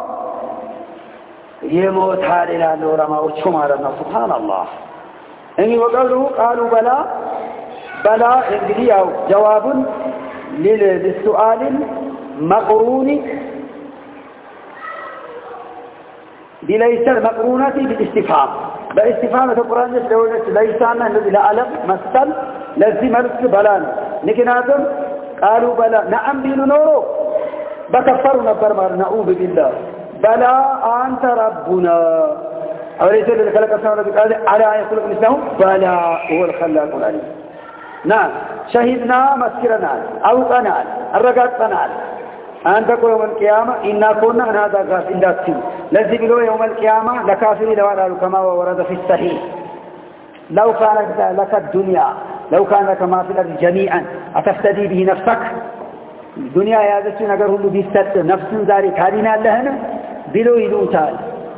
يموت حالنا نورما وشمارنا سبحان الله اني وقالوا قالوا بلا بلا انجلي او جواب للسؤال مقرون بليس المقرونة بالاستفهام بالاستفهام القرآن يقول ليس أن الذي لا ألم مثل لازم مرسل بلان نكناتهم قالوا بلا نعم بينو نورو بكفرنا برمار نعوذ بالله بلا أنت ربنا أوليس الذي خلق السماوات والأرض على أن يخلق مثلهم بلا هو الخلاق العليم نعم شهدنا مسكرنا أوقنا الرقاقنا أن تقول يوم القيامة إنا كنا أن هذا قاس إنداتي لذي بلو يوم القيامة لكافر لولا كما ورد في الصحيح لو كانت لك الدنيا لو كان لك ما في الأرض جميعا أتفتدي به نفسك الدنيا يا ذاتي نقره له بيستت نفس ذلك هذه لهنا بلو يلوتال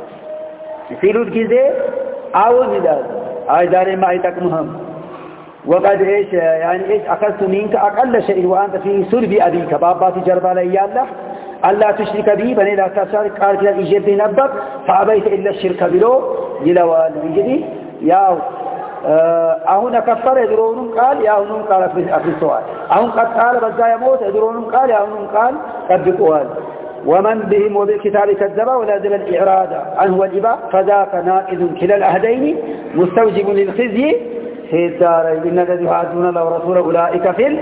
في لوت كذي أعوذ بالله هاي داري ما يتكمهم وقد إيش يعني إيش أخذت منك أقل شيء وأنت في سلب أبيك باباتي جربا لي الله ألا تشرك بي بني لا تشارك قال كذا إجيب نبك فأبيت إلا الشرك بلو جلوان يجدي يا أهون كفر يدرون قال يا أهون قال في السؤال أهون قد قال بزا يموت يدرون قال يا أهون قال قد بقوال ومن بهم وبالكتاب كذب ولازم الإعراض عنه والإباء فذاك نائذ كلا الأهدين مستوجب للخزي في الدارين إن الذي يعادون الله ورسوله أولئك في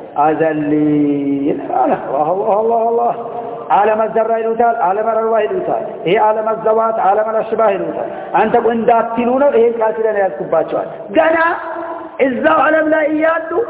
الأذلين الله الله الله الله عالم الذرة الوتال عالم الأرواح الوتال هي عالم الزوات عالم الأشباه الوتال أنت قن داتلون هي كاتلين يذكبات شوال جنا إذا علم لا إيادو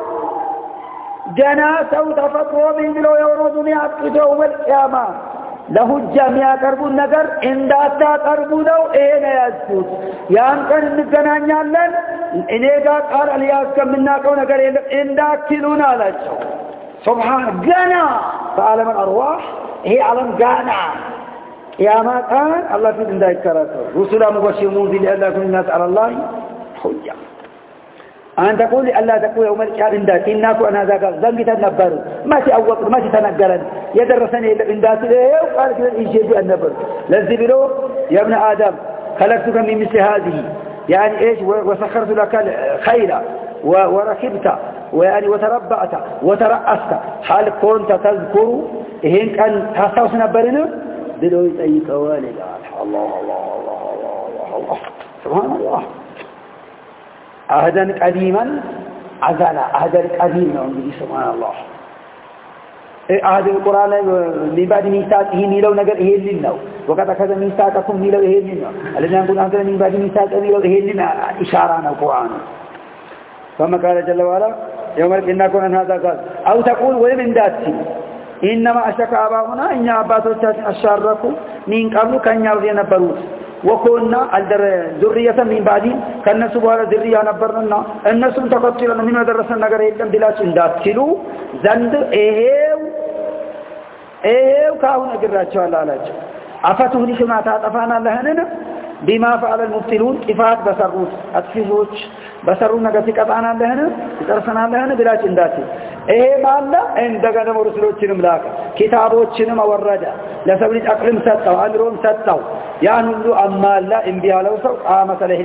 جنا سو تفطروا من بلو يوردون يعقدوا والقيامة له الجميع قربوا النجر إن داتا قربوا له إيه يذكوت يانكن النجنان يالن إنيقا قال الياس كم منا كون نجر إن داتلون على سبحان جنا فعالم الأرواح هي علم جانا يا ما كان الله في ذلك كرته رسول مبشرون لألا يكون الناس على الله حجة أن تقول الله تقول يوم القيامة إن دات إنك وأنا ذاك ذنبي تنبر ما تأوق ما تتنقرن يدرسني إن دات له قال كذا إيجابي النبر لذي له يا ابن آدم خلقتك من مثل هذه يعني إيش وسخرت لك الخيل وركبت ويعني وتربعت وترأست هل كنت تذكر إن كان تصوص نبرنا بلو يتأيك والد الله الله الله الله الله سبحان الله عهدا قديما عزالا عهدا قديما سبحان الله عهد القرآن من بعد ميثاقه نيلو نجر إيه لنا وقد أخذ ميثاقكم نيلو إيه لنا الذين يقولون أخذ من بعد ميثاقه نيلو إيه لنا إشارة القرآن ثم قال جل وعلا يوم إنا كنا هذا قال أو تقول ومن داتي إنما أشك آباؤنا إن أباتوا أشاركوا من قبل كان يوزي نبروت وكنا ذرية من بعدين كان سبحانه ذرية نبرنا الناس تقتلنا من درسنا نجر إلا بلا داتلو زند إيهو إيهو كاهنا جرات شو الله لاج أفتوني شما تعطفانا لهننا بما فعل المبتلون إفات بسروت أتفزوج بسرون نجسك أطعنا لهنا درسنا لهنا بلا داتي إيه ما الله إن دعنا مرسلوت شنو ملاك كتابوت شنو موردا لسبني أقلم ستة وأمرهم ستة يعني له أما الله إن بها لو سو قامت له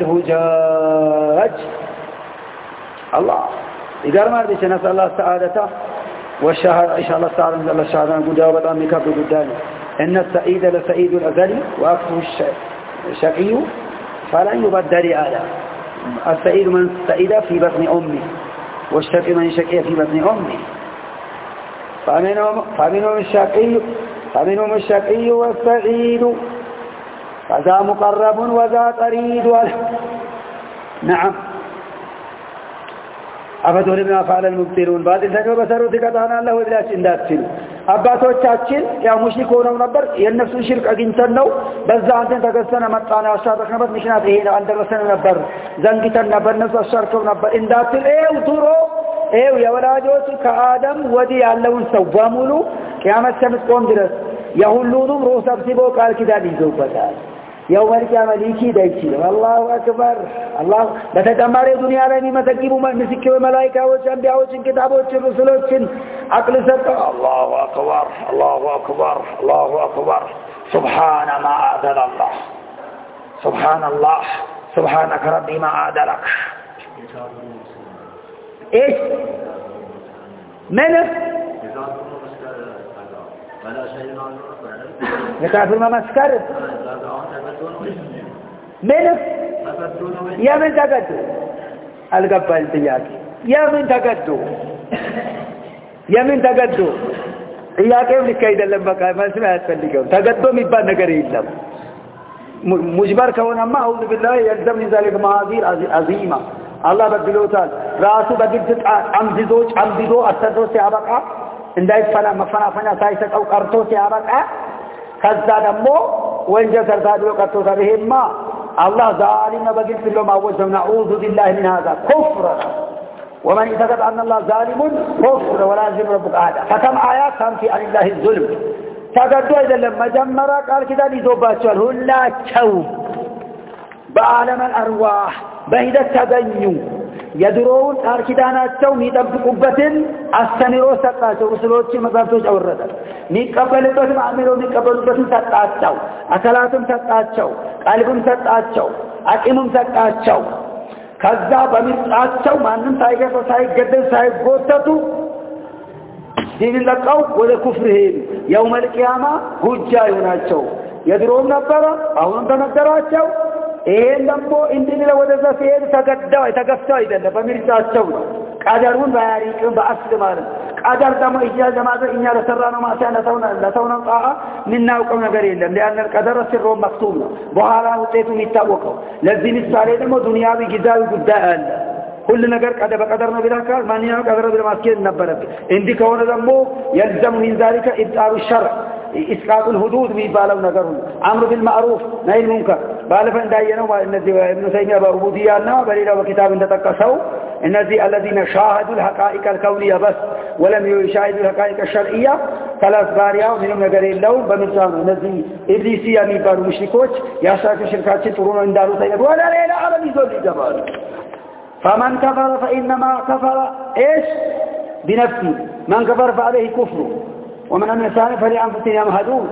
الهجاج الله إذا ما رضيش نسأل الله سعادته والشهر إن شاء الله تعالى من الله شهرنا قدابة أمي كبر قدامي إن السعيد لسعيد الأزلي وأكثر الشقي فلن يبدل آلا السعيد من سعيد في بطن أمي والشقي من شقي في بطن أمي فمنهم, فمنهم الشقي فمنهم الشقي والسعيد فذا مقرب وذا طريد نعم أفتون بما فعل المبتلون بعد الثانية بسروا ثقتنا الله وبلاش انداتل አባቶቻችን ያው ሙሽሪክ ሆነው ነበር የነሱ ሽርክ አግኝተን ነው በዛ አንተን ተገሰነ መጣና አሻተክነበት ምክንያት ይሄ ነው አልደረሰን ነበር ዘንግተን ነበር እነሱ አሻርከው ነበር እንዳትል ኤው ድሮ ኤው የወላጆች ከአደም ወዲህ ያለውን ሰው በሙሉ ቂያመት እስከምትቆም ድረስ የሁሉንም ሩህ ሰብስቦ ቃል ኪዳን ይዘውበታል يوم القيامة ليكي دايتي الله أكبر الله بتدمر الدنيا لاني ما تجيبوا من مسكي وملائكة وانبياء وكتابه ورسل عقل سطع الله أكبر الله أكبر الله أكبر سبحان ما أعدل الله سبحان الله سبحانك ربي ما أعدلك إيش منك يكافر ما مسكر منك يا من تقدو القبال انتياك يا من تقدو يا من تقدو إياك يملك كيدا لنبقى ما سمعت فلقوا تقدو مبان نقري إلا مجبر كونا ما أعوذ بالله يلزم من ذلك معاذير عظيمة الله بدلو تعالى راسو بقيت عمد زوج عمد زو أستدو سيابقى إن دايت فلا مفنا فنا سايسك أو قرطو سيابقى كذا دمو وإنجا سرطادو قرطو سبهما الله ظالم بقيت لهم أوجه نعوذ بالله من هذا كفر ومن اعتقد أن الله ظالم كفر ولازم ربك هذا فكم آيات كان في عن الله الظلم تقدوا إذا لما جمرا قال كذا لذوباتوا هلا تشو بعالم الأرواح بهذا التبني يدرون أركداناتهم يطبقوبتن أستمروا سقاطوا رسلوچ مغفرتوچ أورده ميقبلبتم أمروا ميقبلبتن سقاطوا أكلاتم سقاطوا قلبم سقاطوا أقيمم سقاطوا ከዛ በሚጣቸው ማንንም ሳይገፋ ሳይገደል ሳይጎተቱ ዲን ለቀው ወደ ኩፍር ሄዱ يوم القيامه ሁጃ ይሆናቸው የድሮም ነበር አሁን ተነገራቸው ይሄን ደግሞ እንዲለ ወደ ዘፈየድ ተገደው የተገፈው አይደለም በሚርጫቸው ቀደሩን ባያሪቅ በአስል ማለት ቀደር ደግሞ ኢጃዛ ማለት እኛ ለሰራነው ማሳና ተውና ለተውና ጣአ ምናውቀው ነገር የለም ለያን ቀደር ሲሮ መክቱም ነው በኋላ ውጤቱ የሚታወቀው ለዚህ ምሳሌ ደግሞ ዱንያዊ ጊዜያዊ ጉዳይ አለ ሁሉ ነገር ቀደ በቀደር ነው ቢላካል ማንኛው ቀደር ቢለማስከል ነበረበት እንዲ ከሆነ ደግሞ يلزم من ذلك ابطال الشرع اسقاط الحدود የሚባለው ነገር ሁሉ አምሩ بالمعروف نهي المنكر ባለፈ እንዳየነው እነዚህ ابن تيميه በዑቡዲያና በሌላው በኪታብ እንደተጠቀሰው እነዚህ الذين شاهدوا الحقائق الكونيه بس ولم يشاهدوا الحقائق الشرعيه ثلاث ባሪያው ምንም ነገር የለው በመጻኑ እነዚህ ኢብሊሲያ የሚባሉ ሙሽሪኮች ያሳቹ ሽርካችን ጥሩ ነው እንዳሉት አይነት ወላ ሌላ ዓለም ይዞ ይገባሉ فمن كفر فإنما كفر إيش بنفسه من كفر فعليه كفر ومن أمن الثاني فلأنفسهم يمهدون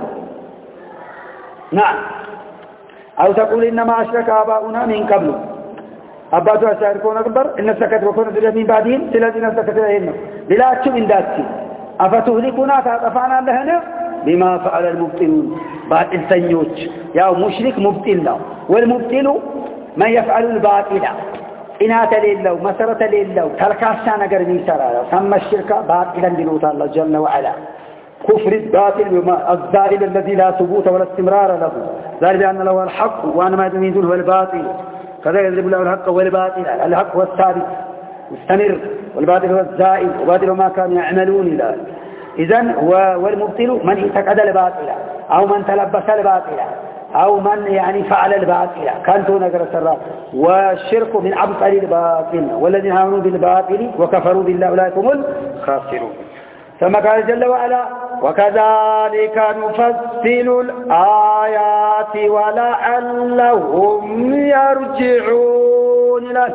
نعم أو تقول إنما أشرك آباؤنا من قبل أباتوا أسائركون أكبر إن السكت وكون ذلك من بعدهم سلذين السكت لهم بلا أتشو من ذاتي أفتهلكنا فأطفعنا لهنا بما فعل المبتلون بعد الثنيوش يا مشرك مبتل والمبتل من يفعل الباطل إنات لله مسرة لله تركاسا نقر ميسرا سمى الشرك باطلا بنوت الله جل وعلا كفر الباطل الزائل الذي لا ثبوت ولا استمرار له ذلك أن له الحق وأنا ما يدون هو الباطل كذا يضرب له الحق والباطل الحق هو الثابت مستمر والباطل هو الزائل وباطل ما كانوا يعملون ذلك إذن والمبطل من اعتقد الباطل أو من تلبس الباطل أو من يعني فعل الباطل كانتو نقر السراء والشرك من أبطل الباطل والذين آمنوا بالباطل وكفروا بالله أولئك هم الخاسرون ثم قال جل وعلا وكذلك نفصل الآيات ولعلهم يرجعون له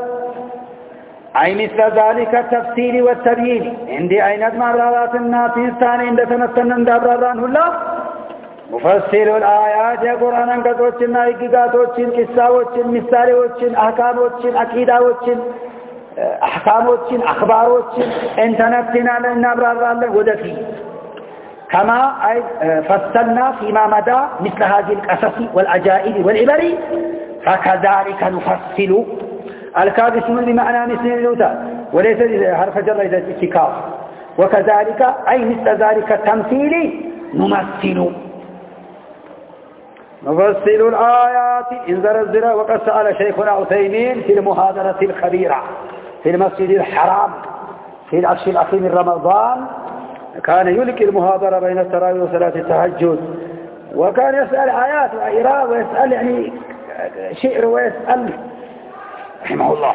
أي مثل ذلك التفسير والتبيين عندي أين مرارات الناس الثاني عند تنتن دبران الله مفسر الآيات يا قرآن انقذوچن ايقاطوچن قصاوچن مثالوچن احكاموچن عقيداوچن أحكاموتشين أخباروتشين انتنبتنا لنا برارا ودفي كما أي فصلنا فيما مدى مثل هذه القصص والعجائب والعبر فكذلك نفصل الكاف اسم بمعنى مثل اللوتا وليس حرف جر إذا اتكاف وكذلك أي مثل ذلك التمثيل نمثل نفصل الآيات انذر الزرع وقد سأل شيخنا عثيمين في المحاضرة الخبيرة في المسجد الحرام في العشر الأخير من رمضان كان يلقي المحاضرة بين التراويح وصلاة التهجد وكان يسأل آيات وإراء ويسأل يعني شعر ويسأل رحمه الله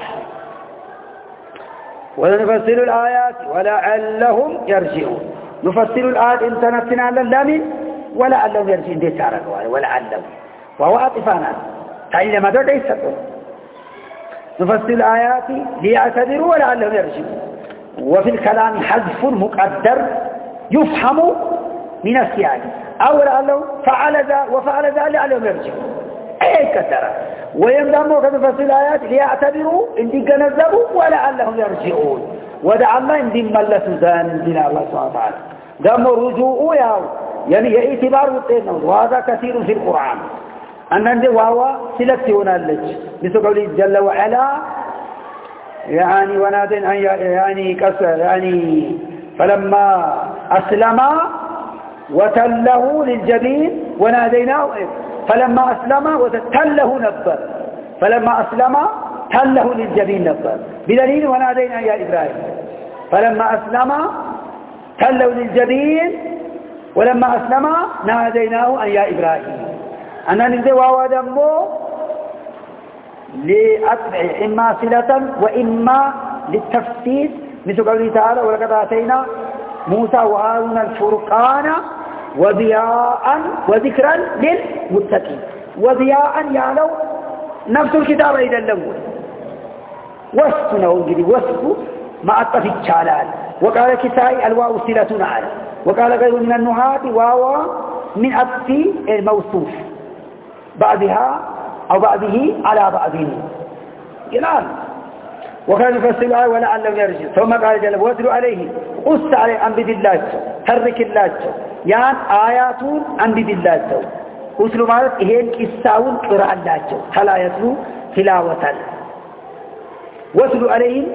ونفصل الآيات ولعلهم يرجعون نفصل الآيات إن تنتنا للامن ولعلهم يرجعون دي تعالى ولعلهم وهو أطفانا تعلم ماذا يستطيع نفصل الآيات ليعتذروا ولعلهم يرجعون وفي الكلام حذف مقدر يفهم من السياق أو لعلهم فعل ذا وفعل ذا لعلهم يرجعون أي كثرة ويمداموا كتفصل الآيات ليعتبروا إن دي جنزبوا ولعلهم يرجعون ودع الله إن دي ملسوا ذان من الله سبحانه وتعالى داموا رجوعوا ياو يعني اعتبار وطينا وهذا كثير في القرآن أن عندي وهو سلكتنا اللج مثل قوله جل وعلا يعني ونادين أن يعني كسر يعني فلما أسلم وتله للجبين وناديناه فلما أسلم وتله نبر فلما أسلم تله للجبين نبر بدليل ونادينا يا إبراهيم فلما أسلم تله للجبين ولما أسلم ناديناه أن يا إبراهيم أنا نزي وهو دمه لأتبع إما صلة وإما للتفسير مثل قوله تعالى ولقد آتينا موسى وهارون الفرقان وضياء وذكرا للمتقين وضياء يعلو نفس الكتاب إذا الأول وسطنا ونجد وسط مع الطفي الشالال وقال كسائي الواو صلة على وقال غير من النهات واو من أطفي الموصوف بعضها أو بعضه على بعضه جلال وكان يفسر الآية ولعلهم يرجع ثم قال جل واتلو عليه قص عليه أنبذ الله حرك الله يعني آيات أنبذ الله واتلو مالت إهين كساون قراء الله فلا يتلو تلاوة واتلو عليهم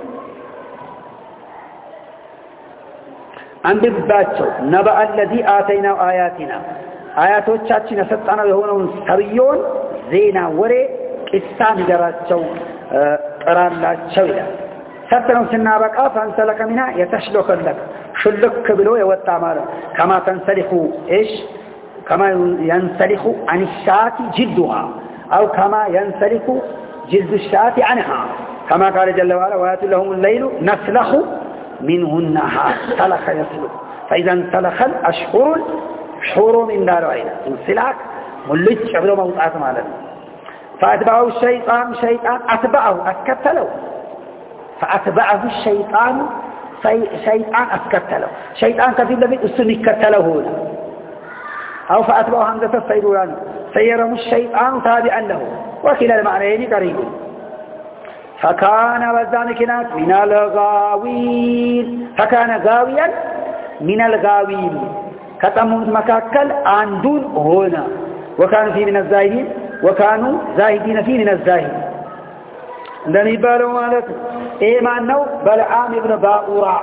أنبذ الله نبأ الذي آتينا آياتنا آيات وشاتنا ستانا يهونون سريون زينا وري قصان جراتشو قران لا شوية ستنا سنة بقى فانسلك منها يتشلك لك شلك بلو يوطع مالا كما تنسلخ إيش كما ينسلخ عن الشاة جلدها أو كما ينسلخ جلد الشاة عنها كما قال جل وعلا وآت لهم الليل نسلخ منه النهار سلخ يسلخ فإذا انسلخ الأشهر شهور من دار عينه انسلاك ملج عبرو موضعات مالا فأتبعه الشيطان شيطان أتبعه أسكتله فأتبعه الشيطان شيطان أسكتله شيطان كثير لبيت أسني كتله هنا أو فأتبعه همزة السيروران سيره الشيطان تابعا له وكلا المعنيين قريب فكان وذلك من الغاوين فكان غاويا من الغاوين كتمون مكاكل عندون هنا وكانوا فيه من الزاهدين وكانوا زاهدين فيه من الزاهدين لن يبالوا مالته إيه ما أنه بلعام ابن باؤراء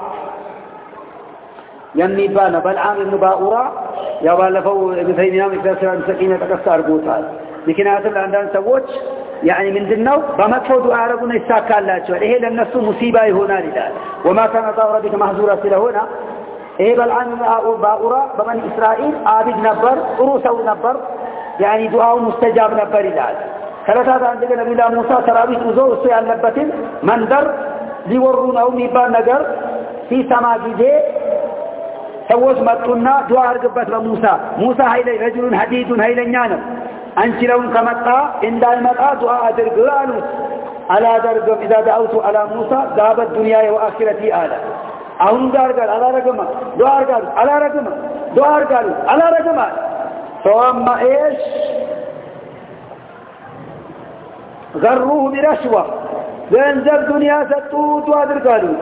يمني بانا بلعام ابن باؤراء يبالفوا ابن تيمية مكتسر المسكينة تكسر قوتها لكن أصل عندنا سووش يعني من ذنو بمكفو دعاء ربنا يستاكى الله جوال إيه لنفسه مصيبة هنا لذلك وما كان طاو ربك محظورة لهنا إيه بلعام ابن باؤراء بمن إسرائيل عابد نبر أروسه نبر يعني دعاء مستجاب نبر لذلك ثلاثة عندك نبي الله موسى ترابيس وزو السيء النبتين منذر ليورون أو ميبان نجر في سما جدي سوز مطلنا دعاء رقبت لموسى موسى هيلي رجل حديد هيلي نانا أنت لهم كمتا إن دائمتا دعاء درقلانو على درقم إذا دعوت على موسى ذهب الدنيا وآخرتي آلا أهم دارقال على رقم دعاء رقال على رقم دعاء رقال على رقم فأما إيش غروه برشوة ገንዘብ ዱንያ ሰጡት አድርጋሉ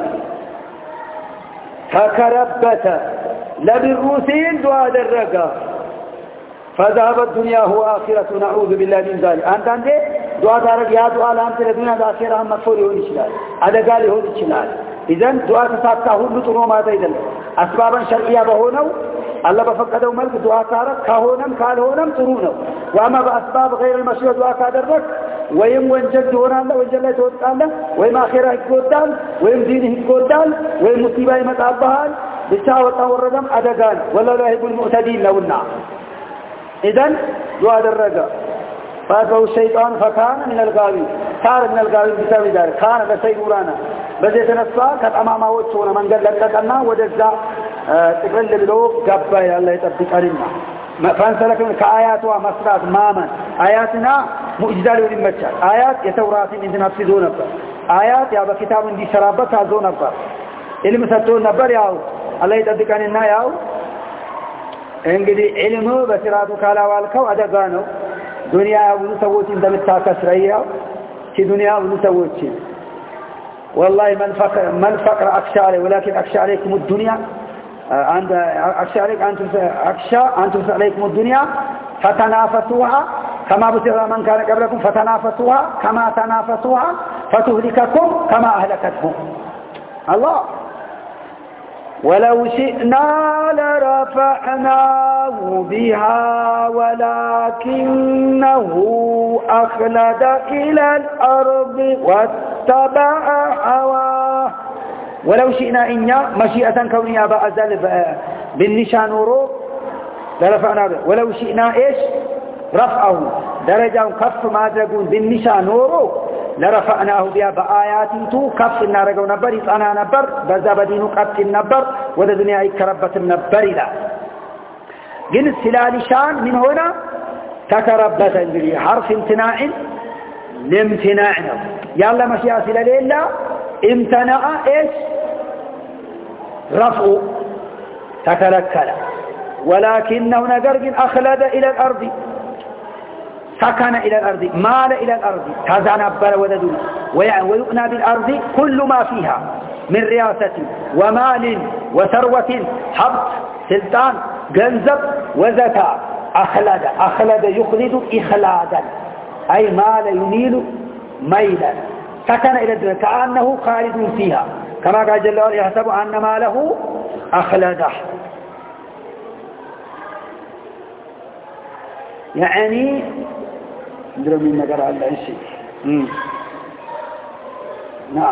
ተከረበተ ለብሩ ሲል ዱዓ አደረገ فذهبت دنياه واخرته نعوذ بالله من ذلك አንተ አንዴ ዱዓ ታረግ ያ ዱዓ ለአንተ ለዱንያ ለአኺራ መጥፎ ሊሆን ይችላል አደጋ ሊሆን ይችላል إذن ዱዓ ተሳካ ሁሉ ጥሩ ማለት አይደለም አስባባን ሸርዒያ በሆነው አላህ በፈቀደው መልኩ ዱዓ ታረግ ካሆነም ካልሆነም ጥሩ ነው ወአማ በአስባብ غير المشروع ዱዓ ካደረግ ወይም ወንጀል ይሆናል ወንጀል ላይ ትወጣለህ ወይም አኺራ ይጎዳል ወይም ዲንህ ይጎዳል ወይም ሙሲባ ይመጣብሃል ብቻ ወጣ ወረደም አደጋን ወላሂ ይሁን ሙዕተዲን ነውና إذن دعا درجة فأتبعه الشيطان فكان من الغاوين صار من الغاوين بسبب ذلك كان بسيرورانا بزي تنسى كتأماما وجهونا من قال لك أنه وجزا تقل بلوف قبا يا الله يتبك علمنا فانسلك من كآياتها مصرات ماما آياتنا مؤجزال ولمتشال آيات يتورات من تنفذون نبر آيات يا بكتاب دي شرابتها زون نبر علم ستون نبر ياو الله يتبك علمنا ياو እንግዲህ ዒልሙ በስራቱ ካላዋልከው አደጋ ነው ዱንያ ብዙ ሰዎች እንደምታከስረያው في ዱንያ ብዙ ሰዎች والله من فقر من فقر اخشى عليه ولكن اخشى عليكم الدنيا عند اخشى عليك انتم اخشى انتم عليكم الدنيا فتنافسوها كما بصر من كان قبلكم فتنافسوها كما تنافسوها فتهلككم كما اهلكتهم الله ولو شئنا لرفعناه بها ولكنه أخلد إلى الأرض واتبع هواه ولو شئنا إنيا مشيئة كونية بأزل بالنشان وروب لرفعناه بها ولو شئنا إيش رفعه درجة كف ما تقول بالنشان وروب لرفعناه بها بآياته كف النارجو نبر أنا نبر بزبدين قط النبر وذا دنيا يكربت النبر لا جن السلال شان من هنا تكربت الدنيا حرف امتناع لامتناع يلا مشي سلال إلا امتنع إيش رفع تكلكل ولكنه نجرج أخلد إلى الأرض سكن إلى الأرض مال إلى الأرض تزنبر وددنا ويؤنى بالأرض كل ما فيها من رياسة ومال وثروة حبط سلطان جنزب وزكاة أخلد أخلد يخلد إخلادا أي مال يميل ميلا سكن إلى الدنيا كأنه خالد فيها كما قال جل وعلا يحسب أن ماله أخلده يعني ندرو من نقرأ على الشيء نعم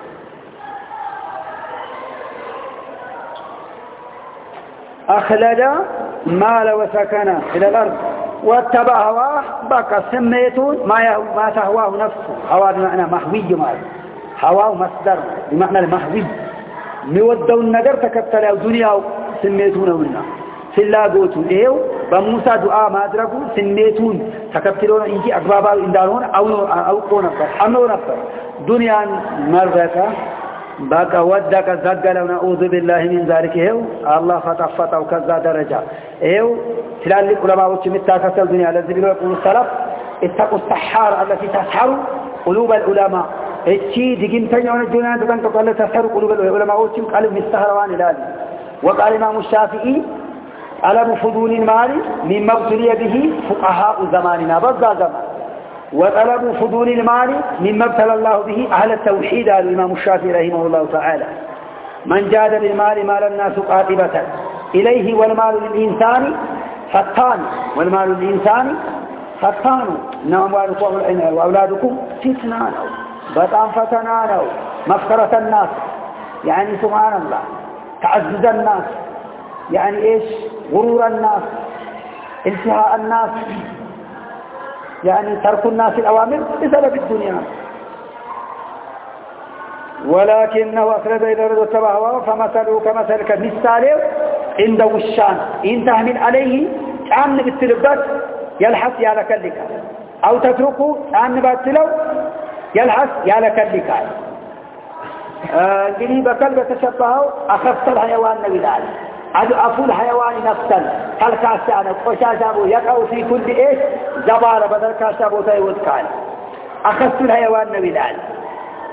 أخلد مال وسكن إلى الأرض واتبع هواه بقى سميتون ما ما تهواه نفسه هواه بمعنى محوي مال هواه مصدر بمعنى المحوي ميودون النجر تكتل الدنيا سميتونه منا ፍላጎቱን ይሄው በሙሳ ዱዓ ማድረጉ ስሜቱን ተከትሎን እንጂ አግባባው እንዳልሆነ አውቆ ነበር አምኖ ነበር ዱንያን መረጠ በቃ ወደቀ ዘገለው ነኡዙ ቢላሂ ሚን ዛሊክ ይሄው አላህ ፈጣፈጣው ከዛ ደረጃ ይሄው ትላልቅ ዑለማዎች የሚታከሰው ዱንያ ለዚህ ብለው ቁል ሰላፍ اتقوا السحار التي تسحر قلوب العلماء እቺ ድግምተኛው ዱንያን ተጠንቀቁ ተሰሩ قلوب العلماءዎችም ቀልብ ይስተህረዋን ይላል وقال امام الشافعي طلب فضول المال مما ابتلي به فقهاء زماننا بذا زمان وطلب فضول المال مما ابتلى الله به أهل التوحيد الإمام الشافعي رحمه الله تعالى من جاد بالمال مال الناس قاطبة إليه والمال للإنسان فتان والمال للإنسان فتان إنما أموالكم وأولادكم فتنان بطان فتنان مفكرة الناس يعني سبحان الله تعزز الناس يعني إيش غرور الناس انتهاء الناس يعني ترك الناس الأوامر بسبب الدنيا ولكنه أخرج إلى رضا التبهوى فمثله كمثلك مثاله عنده الشان إن تهمل عليه كأن بالتلبات يلحس يا لكلك أو تتركه كأن باتلو يلحس يا لكلك قريب كلب تشبهه أخفت الحيوان نبيل أضعف الحيوان نفسا كالكاسانة وشاشابه يقع في كل إيش زبارة بدل كاسابه تيوت كان أخذت الحيوان نبيل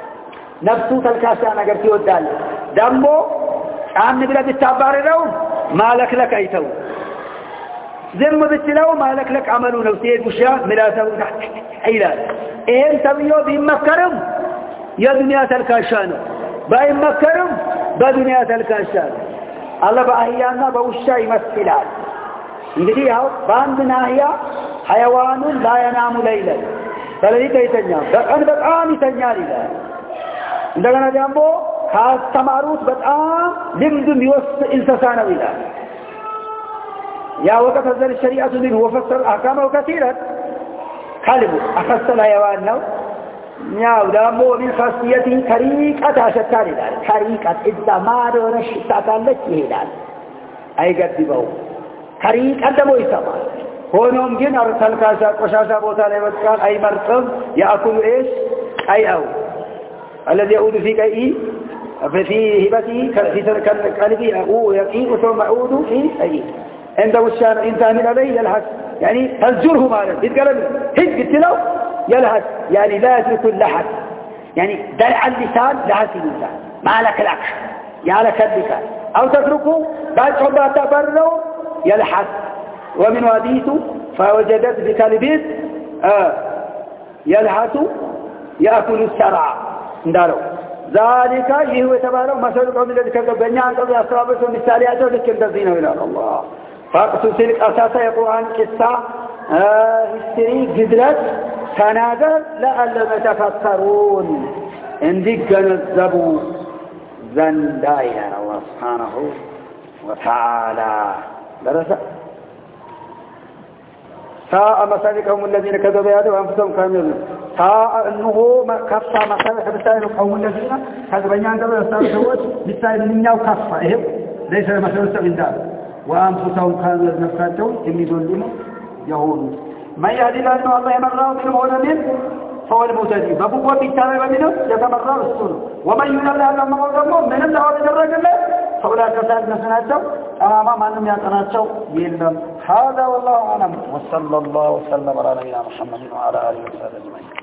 ነፍሱ ተልካሻ ነገር ሲወዳል ደሞ ጫን ብለ ብታባረረው ማለክለክ አይተው ዝም ብትለው ማለክለክ አመሉ ነው ሲሄድ ውሻ ምላሰው ይላል ይሄን ተብዮ ቢመከርም የዱንያ ተልካሻ ነው ባይመከርም በዱንያ ተልካሻ ነው አላህ በአህያና በውሻ ይመስላል እንግዲህ ያው ባንድ ናህያ حيوان لا ينام ليلا በሌሊት አይተኛም በቀን በጣም ይተኛል ይላል እንደገና ደግሞ ካስተማሩት በጣም ልምድ የሚወስድ እንስሳ ነው ይላል يا وقت هذه الشريعة منه وفسر أحكامه كثيرا كلمة أفسر حيوان نو يا ودامو من خاصيته طريقة شتان ይላል طريقة إذا ما دونش تاكلت ይላል አይገድበው طريقة ደግሞ ይሰማል ሆኖም ግን አርተልካሻ ቆሻሻ ቦታ ላይ ወጥቷል አይመርጥም ያኩሉ ايش አይአው الذي يعود في قيء في هبته في ترك قلبي او يقيء ثم يعود في اي عند وشان انسان عليه يلهث يعني تزجره مالك يتقلب هج قلتله يلهث يعني لا يترك اللحد يعني دلع اللسان لهث اللسان ما لك الاكش يا لك اللسان او تتركه بعد صبات تبرره يلحث ومن وديته فوجدت بكلبيت آه يلحث يأكل السرع اندارو ذلك يهو يتبارو مسألة قوم الذي كذب بنيان قوم يصابته مثالياته لكن تزينه إلى الله فاقصوا تلك أساسا يقول عن قصة هستري قدرت تناظر لألم يتفكرون اندق نزبوا زندائنا الله سبحانه وتعالى درسة ساء مسالكهم الذين كذبوا يده وأنفسهم كانوا يظلمون ساء أنه كفى مسالك بالتالي قوم الذين كذبوا يده ويستعرضون بالتالي من يو كفى إهم ليس مسألة من ذلك وأنفسهم كانوا نفسهم يظلمون يهون من يهدي الله أنه الله يمرهم بالمؤمنين فهو المهتدي فبقوا بالتالي منه يتمرر السنة ومن يضلل أنهم مغضبون من الله وبدرج الله فأولئك سادنا سناتهم أمام أنهم يتناتهم يلم هذا والله أعلم وصلى الله وسلم على نبينا محمد وعلى آله وصحبه أجمعين